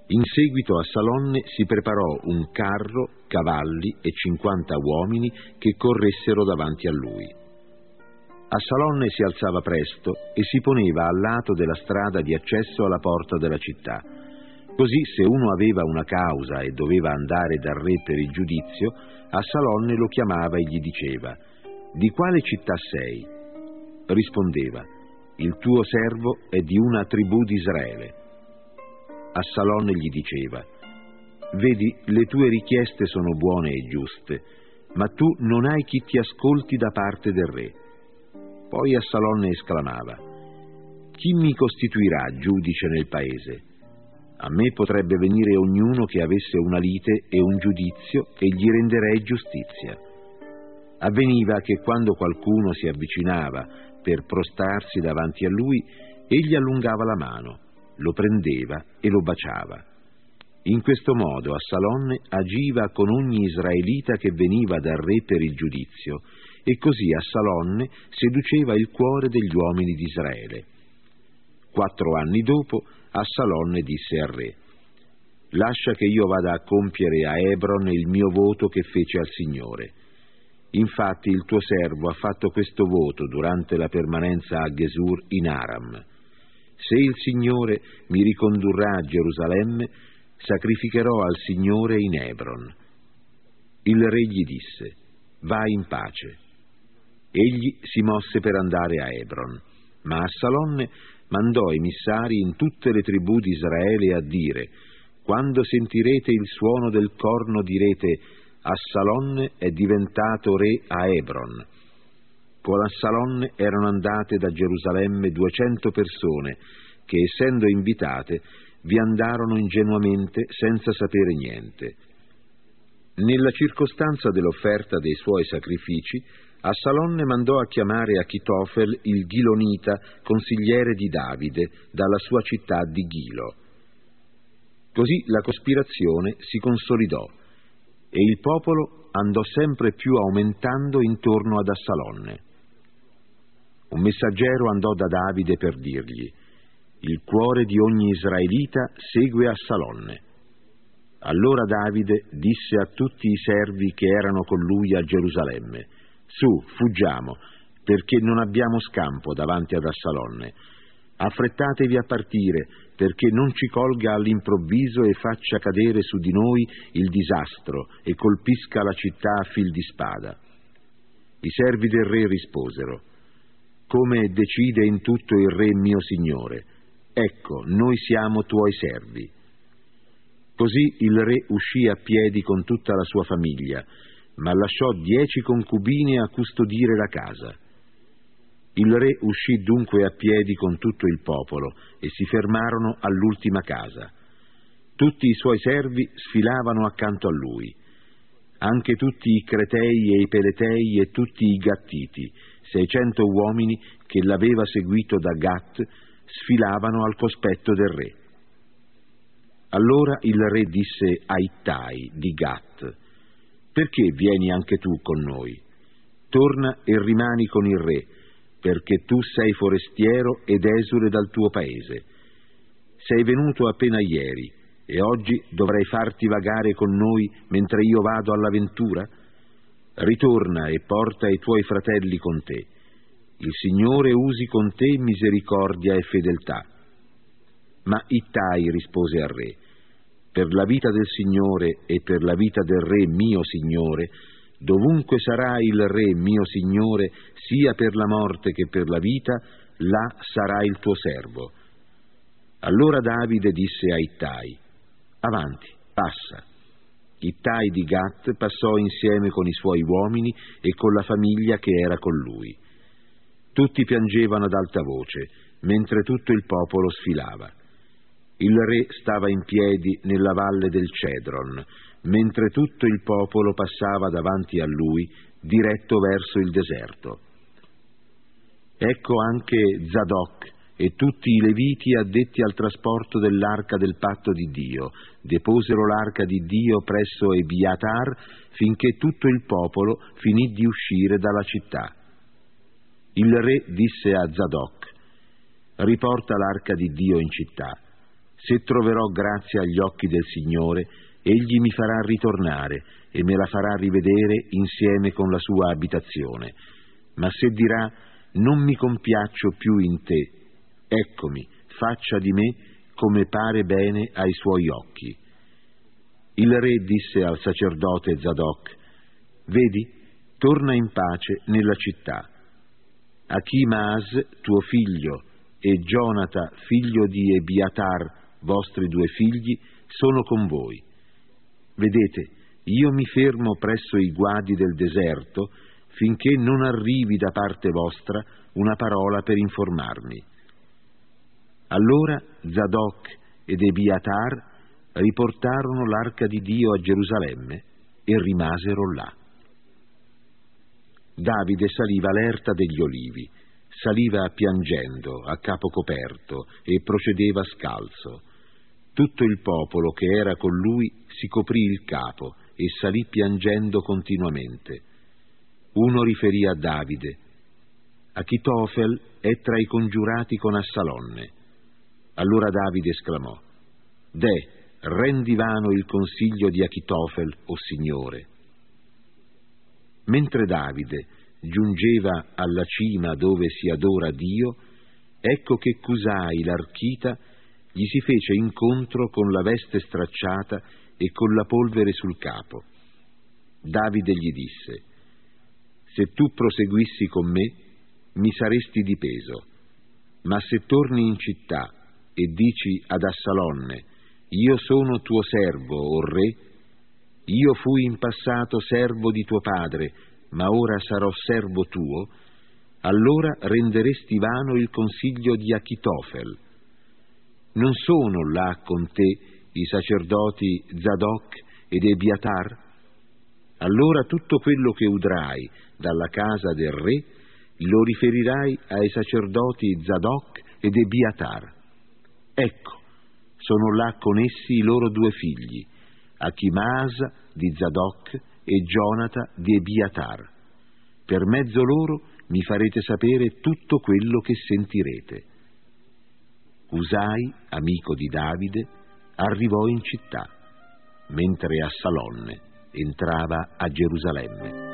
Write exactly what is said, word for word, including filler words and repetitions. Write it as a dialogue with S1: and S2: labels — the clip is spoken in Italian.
S1: In seguito a Salonne si preparò un carro, cavalli e cinquanta uomini che corressero davanti a lui. A Salonne si alzava presto e si poneva al lato della strada di accesso alla porta della città. Così, se uno aveva una causa e doveva andare dal re per il giudizio, a Salonne lo chiamava e gli diceva: «Di quale città sei?» Rispondeva: «Il tuo servo è di una tribù di Israele». A Salonne gli diceva: «Vedi, le tue richieste sono buone e giuste, ma tu non hai chi ti ascolti da parte del re». Poi a Salonne esclamava: «Chi mi costituirà giudice nel paese? A me potrebbe venire ognuno che avesse una lite e un giudizio e gli renderei giustizia». Avveniva che quando qualcuno si avvicinava per prostrarsi davanti a lui, egli allungava la mano, lo prendeva e lo baciava. In questo modo a Salonne agiva con ogni israelita che veniva dal re per il giudizio, e così a Salonne seduceva il cuore degli uomini di Israele. Quattro anni dopo, a Salonne disse al re: «Lascia che io vada a compiere a Hebron il mio voto che fece al Signore. Infatti il tuo servo ha fatto questo voto durante la permanenza a Gesur in Aram. Se il Signore mi ricondurrà a Gerusalemme, sacrificherò al Signore in Hebron». Il re gli disse: «Vai in pace». Egli si mosse per andare a Hebron, ma a Salonne mandò emissari in tutte le tribù di Israele a dire: «Quando sentirete il suono del corno direte: a Salonne è diventato re a Hebron». Con a Salonne erano andate da Gerusalemme duecento persone che, essendo invitate, vi andarono ingenuamente senza sapere niente. Nella circostanza dell'offerta dei suoi sacrifici, a Salonne mandò a chiamare Achitofel il Gilonita, consigliere di Davide, dalla sua città di Ghilo. Così la cospirazione si consolidò e il popolo andò sempre più aumentando intorno ad Assalonne. Un messaggero andò da Davide per dirgli: «Il cuore di ogni israelita segue Assalonne». Allora Davide disse a tutti i servi che erano con lui a Gerusalemme: «Su, fuggiamo, perché non abbiamo scampo davanti ad Assalonne. Affrettatevi a partire, perché non ci colga all'improvviso e faccia cadere su di noi il disastro e colpisca la città a fil di spada». I servi del re risposero: «Come decide in tutto il re mio signore? Ecco, noi siamo tuoi servi». Così il re uscì a piedi con tutta la sua famiglia, ma lasciò dieci concubine a custodire la casa. Il re uscì dunque a piedi con tutto il popolo e si fermarono all'ultima casa. Tutti i suoi servi sfilavano accanto a lui. Anche tutti i Cretei e i Peletei e tutti i Gattiti, seicento uomini che l'aveva seguito da Gat, sfilavano al cospetto del re. Allora il re disse a Ittai di Gat: «Perché vieni anche tu con noi? Torna e rimani con il re, perché tu sei forestiero ed esule dal tuo paese. Sei venuto appena ieri e oggi dovrai farti vagare con noi mentre io vado all'avventura? Ritorna e porta i tuoi fratelli con te. Il Signore usi con te misericordia e fedeltà». Ma Ittai rispose al re: «Per la vita del Signore e per la vita del re mio signore, dovunque sarà il re mio signore, sia per la morte che per la vita, là sarà il tuo servo». Allora Davide disse a Ittai: «Avanti, passa». Ittai di Gat passò insieme con i suoi uomini e con la famiglia che era con lui. Tutti piangevano ad alta voce, mentre tutto il popolo sfilava. Il re stava in piedi nella valle del Cedron, mentre tutto il popolo passava davanti a lui, diretto verso il deserto. Ecco anche Zadok e tutti i Leviti addetti al trasporto dell'arca del patto di Dio deposero l'arca di Dio presso Ebiatar finché tutto il popolo finì di uscire dalla città. Il re disse a Zadok: «Riporta l'arca di Dio in città». Se troverò grazia agli occhi del Signore, egli mi farà ritornare e me la farà rivedere insieme con la sua abitazione. Ma se dirà: non mi compiaccio più in te, eccomi, faccia di me come pare bene ai suoi occhi. Il re disse al sacerdote Zadok: vedi, torna in pace nella città. Achimaas, tuo figlio, e Gionata, figlio di Ebiatar, vostri due figli, sono con voi. Vedete, io mi fermo presso i guadi del deserto finché non arrivi da parte vostra una parola per informarmi. Allora Zadok ed Ebiatar riportarono l'arca di Dio a Gerusalemme e rimasero là. Davide saliva all'erta degli olivi, saliva piangendo, a capo coperto, e procedeva scalzo. Tutto il popolo che era con lui si coprì il capo e salì piangendo continuamente. Uno riferì a Davide: Achitofel è tra i congiurati con Assalonne. Allora Davide esclamò: Deh, rendi vano il consiglio di Achitofel, o Signore. Mentre Davide giungeva alla cima dove si adora Dio, ecco che Cusai l'archita gli si fece incontro con la veste stracciata e con la polvere sul capo. Davide gli disse: se tu proseguissi con me, mi saresti di peso, ma se torni in città e dici ad Assalonne: io sono tuo servo, o re, io fui in passato servo di tuo padre, ma ora sarò servo tuo, allora renderesti vano il consiglio di Achitofel. Non sono là con te i sacerdoti Zadok ed Ebiatar? Allora tutto quello che udrai dalla casa del re lo riferirai ai sacerdoti Zadok ed Ebiatar. Ecco, sono là con essi i loro due figli, Achimaas di Zadok e Gionata di Ebiatar. Per mezzo loro mi farete sapere tutto quello che sentirete. Usai, amico di Davide, arrivò in città, mentre Assalonne entrava a Gerusalemme.